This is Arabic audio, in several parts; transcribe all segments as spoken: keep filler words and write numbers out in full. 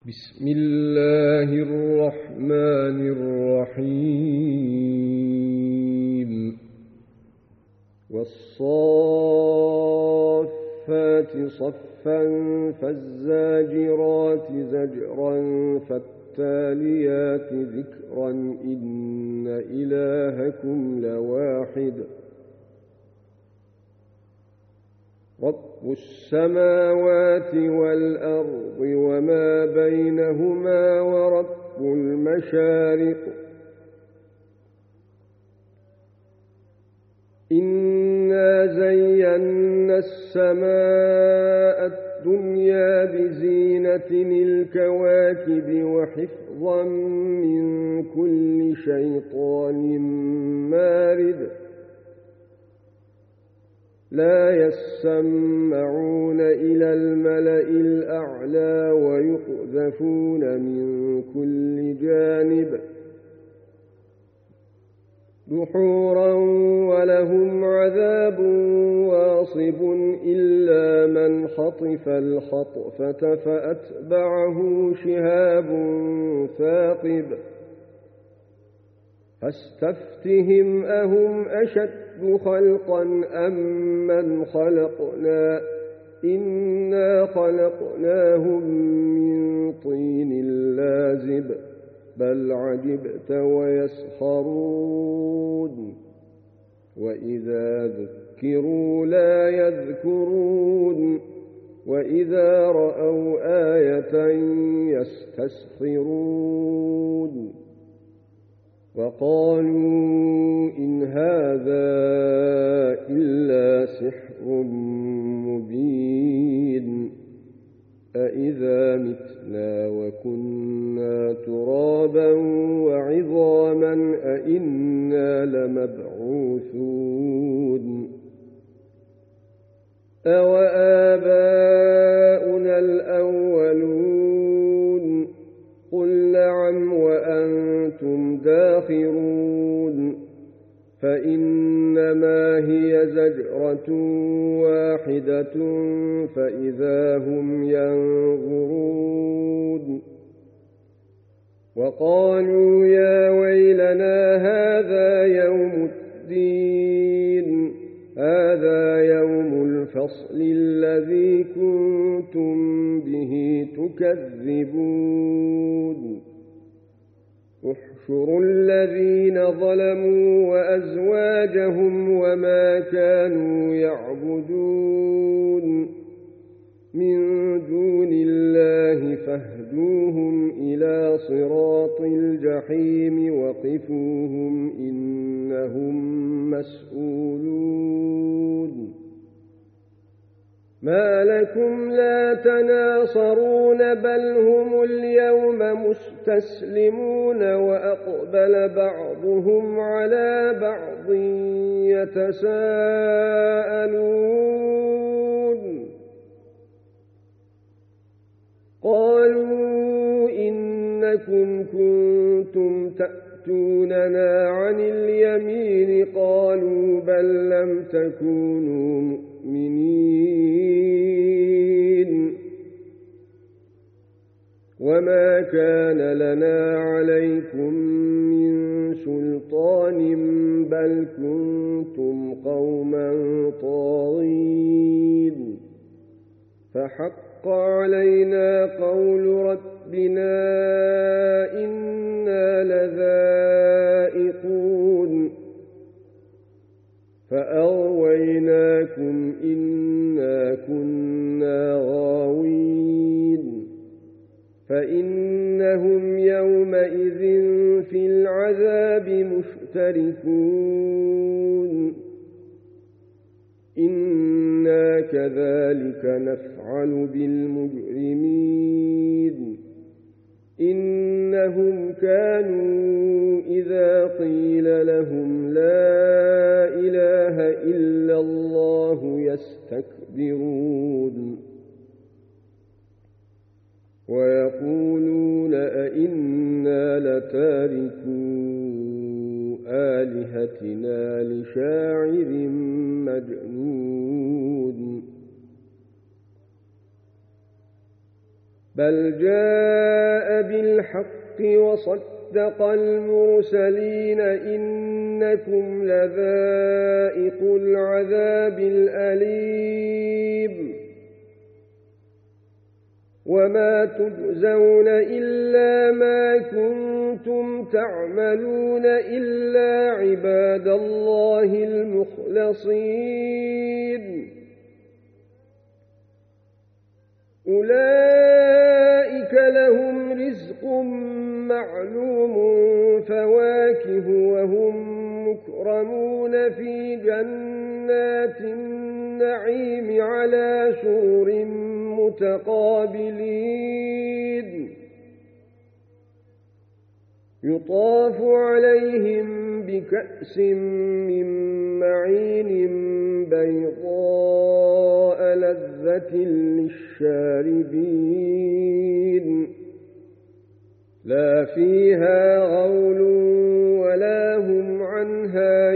بسم الله الرحمن الرحيم والصافات صفا فالزاجرات زجرا فالتاليات ذكرا إن إلهكم لواحد رب السماوات والأرض وما بينهما ورب المشارق إنا زينا السماء الدنيا بزينة الكواكب وحفظا من كل شيطان مارد لا يسمعون إلى الملأ الأعلى ويقذفون من كل جانب دحورا ولهم عذاب واصب إلا من خطف الخطفة فأتبعه شهاب ثاقب فاستفتهم أهم أشد خلقا أم من خلقنا إنا خلقناهم من طين لازب بل عجبت ويسخرون وإذا ذكروا لا يذكرون وإذا رأوا آية يستسخرون وقالوا إن هذا إلا سحر مبين أإذا متنا وكنا ترابا وعظاما أإنا لمبعوثون أوآباؤنا الأولون قل نعم وأنتم داخرون فإنما هي زجرة واحدة فإذا هم ينظرون وقالوا يا ويلنا هذا يوم الدين هذا يوم الفصل الذي كنتم به تكذبون احشروا الذين ظلموا وأزواجهم وما كانوا يعبدون من دون الله فاهدوهم إلى صراط الجحيم وقفوهم إنهم مسؤولون ما لكم لا تناصرون بل هم اليوم مستسلمون وأقبل بعضهم على بعض يتساءلون قالوا إنكم كنتم تأتوننا عن اليمين قالوا بل لم تكونوا مؤمنين وما كان لنا عليكم من سلطان بل كنتم قوما طاغين فحق علينا قول ربنا إنا لذائقون فأغويناكم إنا كنا غاوين فإنهم يومئذ في العذاب مشتركون إنا كذلك نفعل بالمجرمين إنهم كانوا إذا قيل لهم لا إله إلا الله يستكبرون ويقولون أئنا لتاركو آلهتنا لشاعر مجنون بل جاء بالحق وصدق المرسلين إنكم لذائق العذاب الأليم وما تجزون إلا ما كنتم تعملون إلا عباد الله المخلصين أولئك لهم رزق معلوم فواكه وهم مكرمون في جنات النعيم على سرر متقابلين يطاف عليهم بكأس من معين بيضاء لذة للشاربين لا فيها غول ولا هم عنها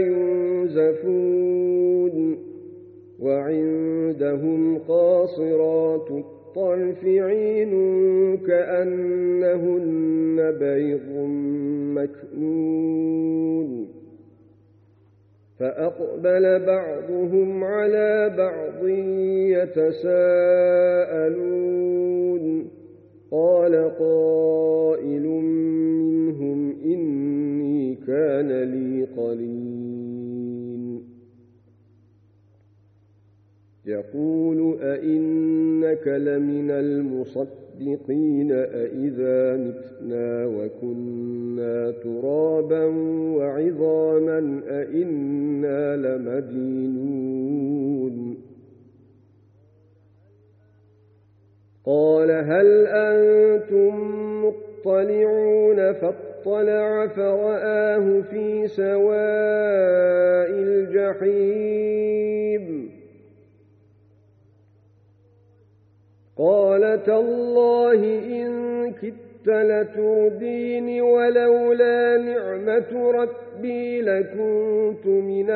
ينزفون وعندهم قاصرات الطرف عين كأنهن بيض مكنون فأقبل بعضهم على بعض يتساءلون قال قائل منهم إني كان لي قرين يقول أئنك لمن المصدقين أئذا متنا وكنا ترابا وعظاما أئنا لمدينون قال هل أنتم مطلعون فاطلع فرآه في سواء الجحيم قال تالله إن كدت لتردين ولولا نعمة ربي لكنت من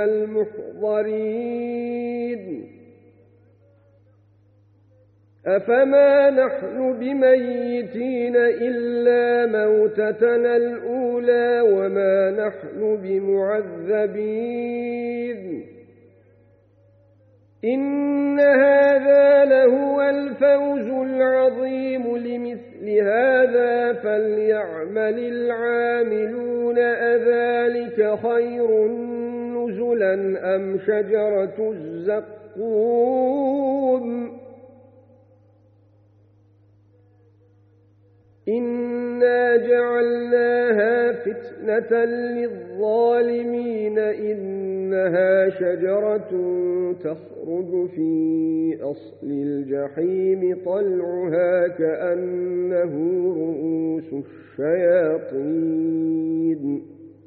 المحضرين أفما نحن بميتين إلا موتتنا الأولى وما نحن بمعذبين إن هذا لهو الفوز العظيم لمثل هذا فليعمل العاملون أذلك خير نزلا أم شجرة الزقوم إنا جعلناها فتنة للظالمين إنها شجرة تخرج في أصل الجحيم طلعها كأنه رؤوس الشياطين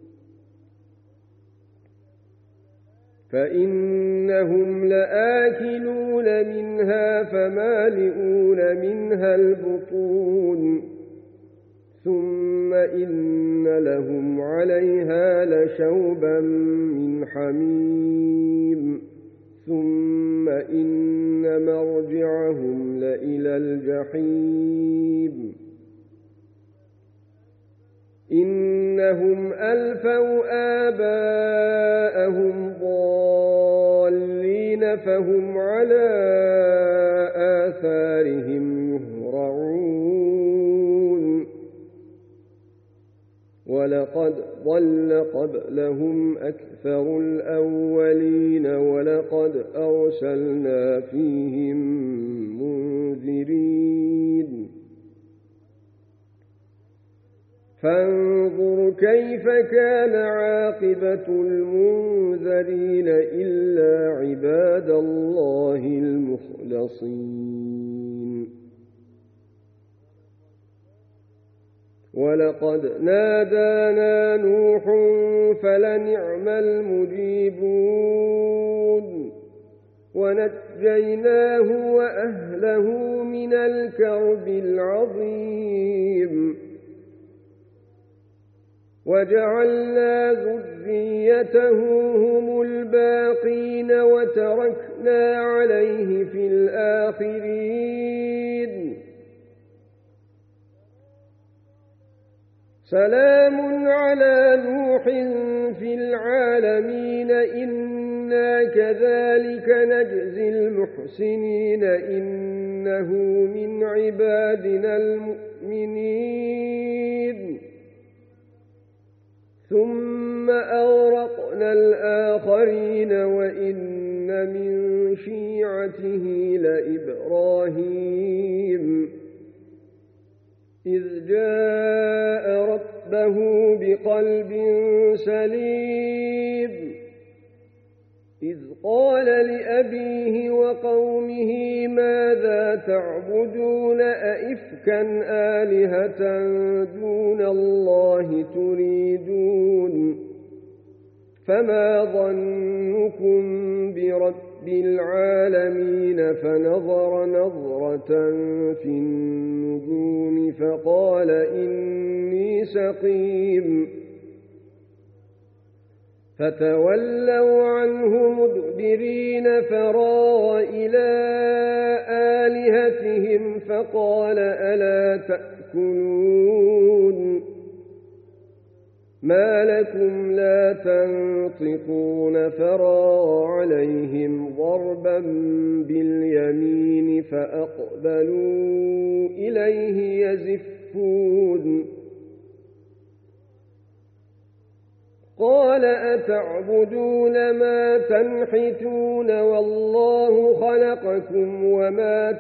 فإنهم لآكلون منها فمالئون منها البطون ثم إن لهم عليها لشوبا من حميم ثم إن مرجعهم لإلى الجحيم إنهم ألفوا آباءهم ضالين فهم على آثارهم يهرعون ولقد ضل قبلهم أكثر الأولين ولقد أرسلنا فيهم منذرين فانظر كيف كان عاقبة المنذرين إلا عباد الله المخلصين ولقد نادانا نوح فلنعم المجيبون ونجيناه وأهله من الكرب العظيم وجعلنا ذريته هم الباقين وتركنا عليه في الآخرين سلام على نوح في العالمين إنا كذلك نجزي المحسنين إنه من عبادنا المؤمنين ثم أغرقنا الآخرين وإن من شيعته لإبراهيم إذ جاء ربه بقلب سليم إذ قال لأبيه وقومه ماذا تعبدون أئفكا آلهة دون الله تريدون فما ظنكم برب العالمين فنظر نظرة في النجوم فقال إني سقيم فتولوا عنه مدبرين فراغ إلى آلهتهم فقال ألا تأكلون ما لكم لا تنطقون فراغ عليهم ضربا باليمين فأقبلوا إليه يزفون قال أتعبدون ما تنحتون والله خلقكم وما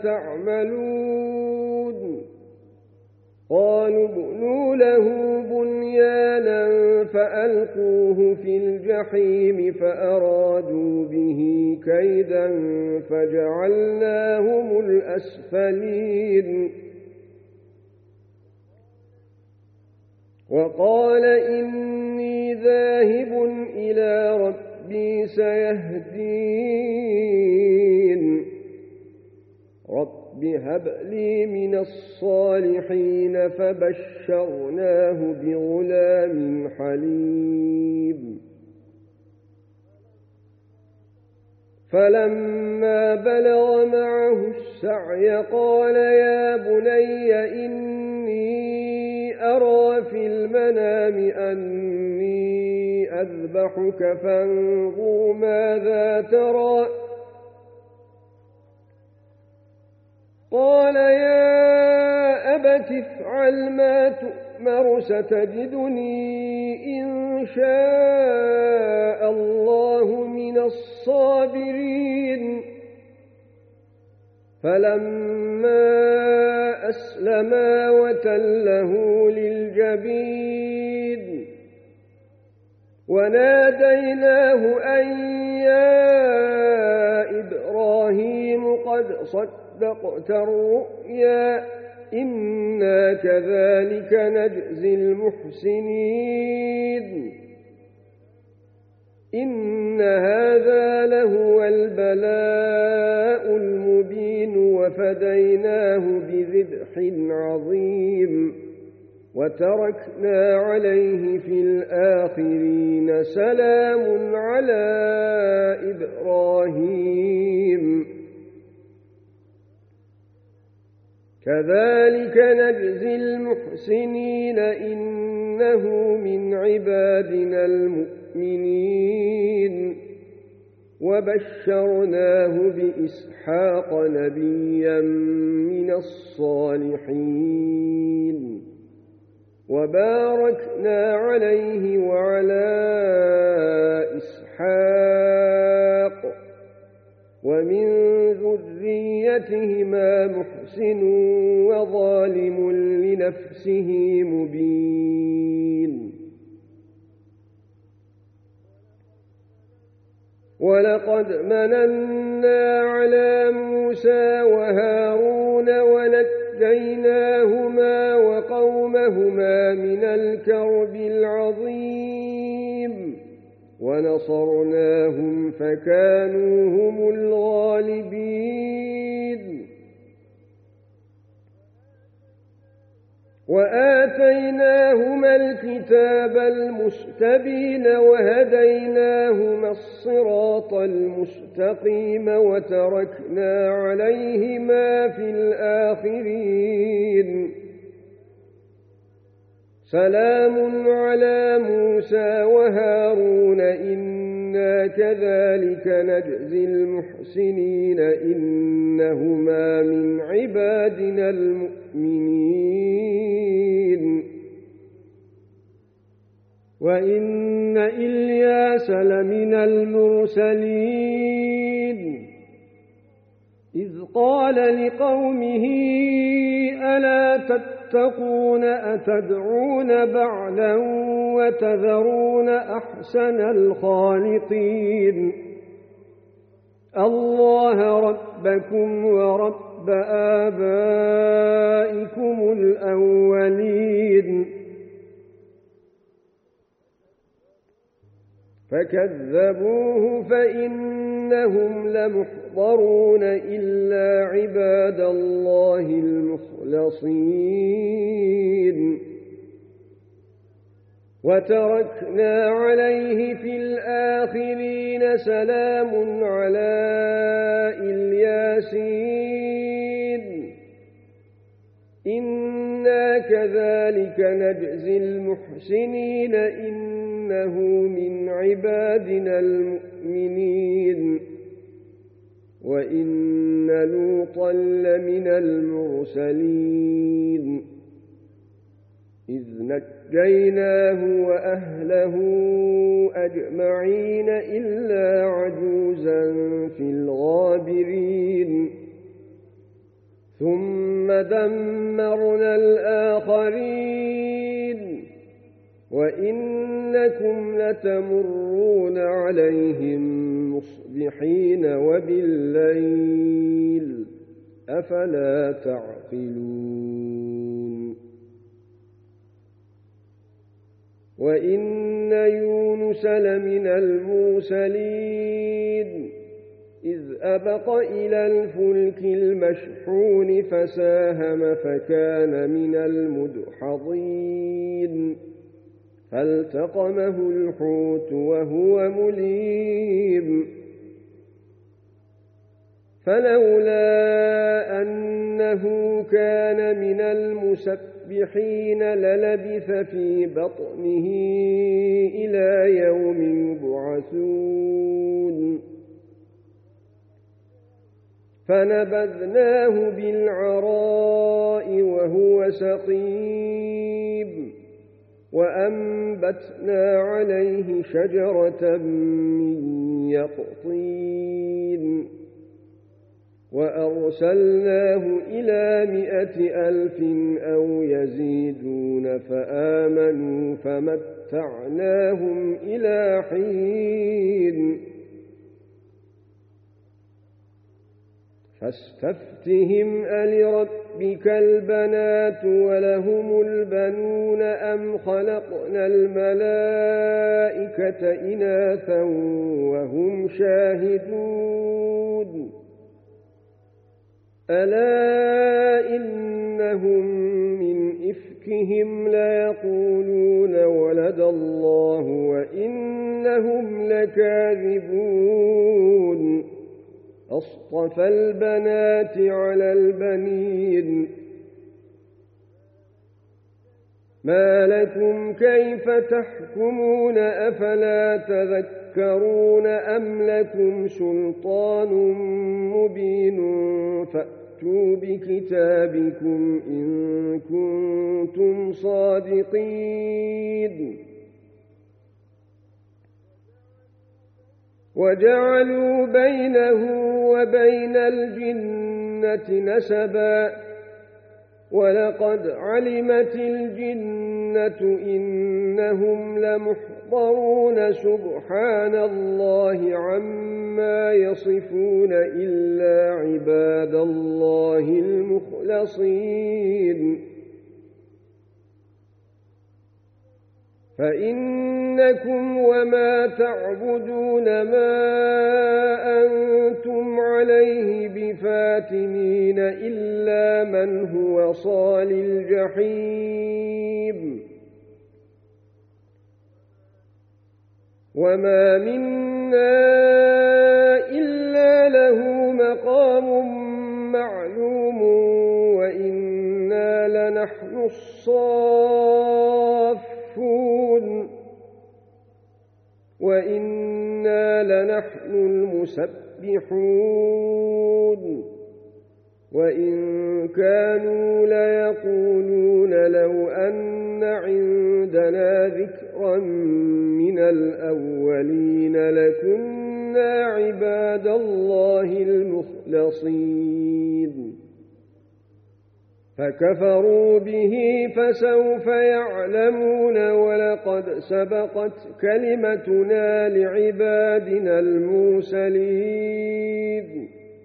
تعملون قالوا ابنوا له بنيانا فألقوه في الجحيم فأرادوا به كيدا فجعلناهم الأسفلين وقال إني ذاهب إلى ربي سيهدين رب هب لي من الصالحين فبشرناه بغلام حليم فلما بلغ معه السعي قال يا بني إني أرى في المنام أني أذبحك فانظر ماذا ترى قال يا أبت افعل ما تؤمر ستجدني إن شاء الله من الصابرين فلما أسلما وتله للجبين وناديناه أن يا إبراهيم قد صدقت الرؤيا إنا كذلك نجزي المحسنين إن هذا لهو البلاء المبين وفديناه بذبح عظيم وتركنا عليه في الآخرين سلام على إبراهيم كذلك نجزي المحسنين إنه من عبادنا المؤمنين وبشرناه بإسحاق نبيا من الصالحين وباركنا عليه وعلى إسحاق ومن ذريتهما محسن وظالم لنفسه مبين ولقد مننا على موسى وهارون ونجيناهما وقومهما من الكرب العظيم ونصرناهم فكانوا هم الغالبين وآتيناهما الكتاب المستبين وهديناهما الصراط المستقيم وتركنا عليهما في الآخرين سلام على موسى وهارون إنا كذلك نجزي المحسنين إنهما من عبادنا المؤمنين وإن إلياس لمن المرسلين إذ قال لقومه ألا تتقون أتدعون بعلا وتذرون أحسن الخالقين الله ربكم ورب آبائكم الأولين فكذبوه فإنهم لمحضرون إلا عباد الله المخلصين وتركنا عليه في الآخرين سلام على الياسين إنا كذلك نجزي المحسنين إنه من عبادنا المؤمنين وإن لوطا لمن المرسلين إذ نجيناه وأهله أجمعين إلا عجوزا في الغابرين ثم دمرنا الآخرين وإنكم لتمرون عليهم مصبحين وبالليل أفلا تعقلون وإن يونس لمن المرسلين إذ أبق إلى الفلك المشحون فساهم فكان من المدحضين فالتقمه الحوت وهو مليم فلولا أنه كان من المسبحين للبث في بطنه إلى يوم يبعثون فنبذناه بالعراء وهو سقيم وأنبتنا عليه شجرة من يقطين وأرسلناه إلى مائة ألف أو يزيدون فآمنوا فمتعناهم إلى حين فاستفتهم ألربك البنات ولهم البنون أم خلقنا الملائكة إناثا وهم شاهدون ألا إنهم من إفكهم ليقولون ولد الله وإنهم لكاذبون أصطفى البنات على البنين ما لكم كيف تحكمون أفلا تذكرون أم لكم سلطان مبين فأتوا بكتابكم إن كنتم صادقين وجعلوا بينه وبين الجنة نسبا ولقد علمت الجنة إنهم لمحضرون سبحان الله عما يصفون إلا عباد الله المخلصين فإنكم وما تعبدون ما أنتم عليه بفاتنين إلا من هو صال الجحيم وما منا إلا له مقام معلوم وإنا لنحن الصافون وإنا لنحن المسبحون وإن كانوا ليقولون لو أن عندنا ذكرا من الأولين لكنا عباد الله المخلصين فكفروا به فسوف يعلمون ولقد سبقت كلمتنا لعبادنا المرسلين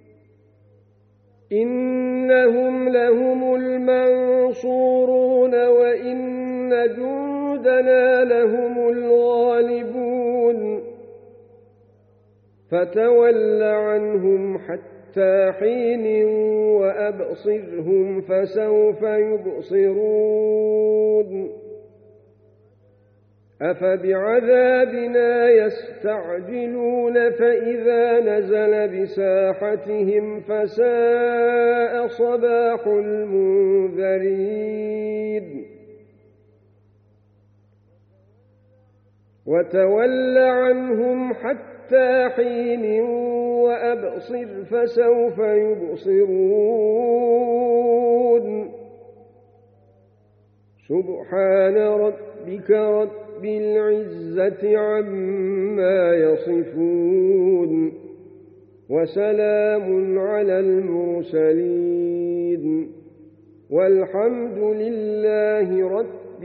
إنهم لهم المنصورون وإن جندنا لهم الغالبون فتول عنهم حتى حين وأبصرهم فسوف يبصرون أفبعذابنا يستعجلون فإذا نزل بساحتهم فساء صباح المنذرين وتول عنهم حتى حين وأبصر فسوف يبصرون سبحان ربك رب بالعزة عما يصفون وسلام على المرسلين والحمد لله رب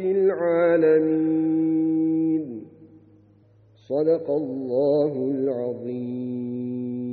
العالمين صدق الله العظيم.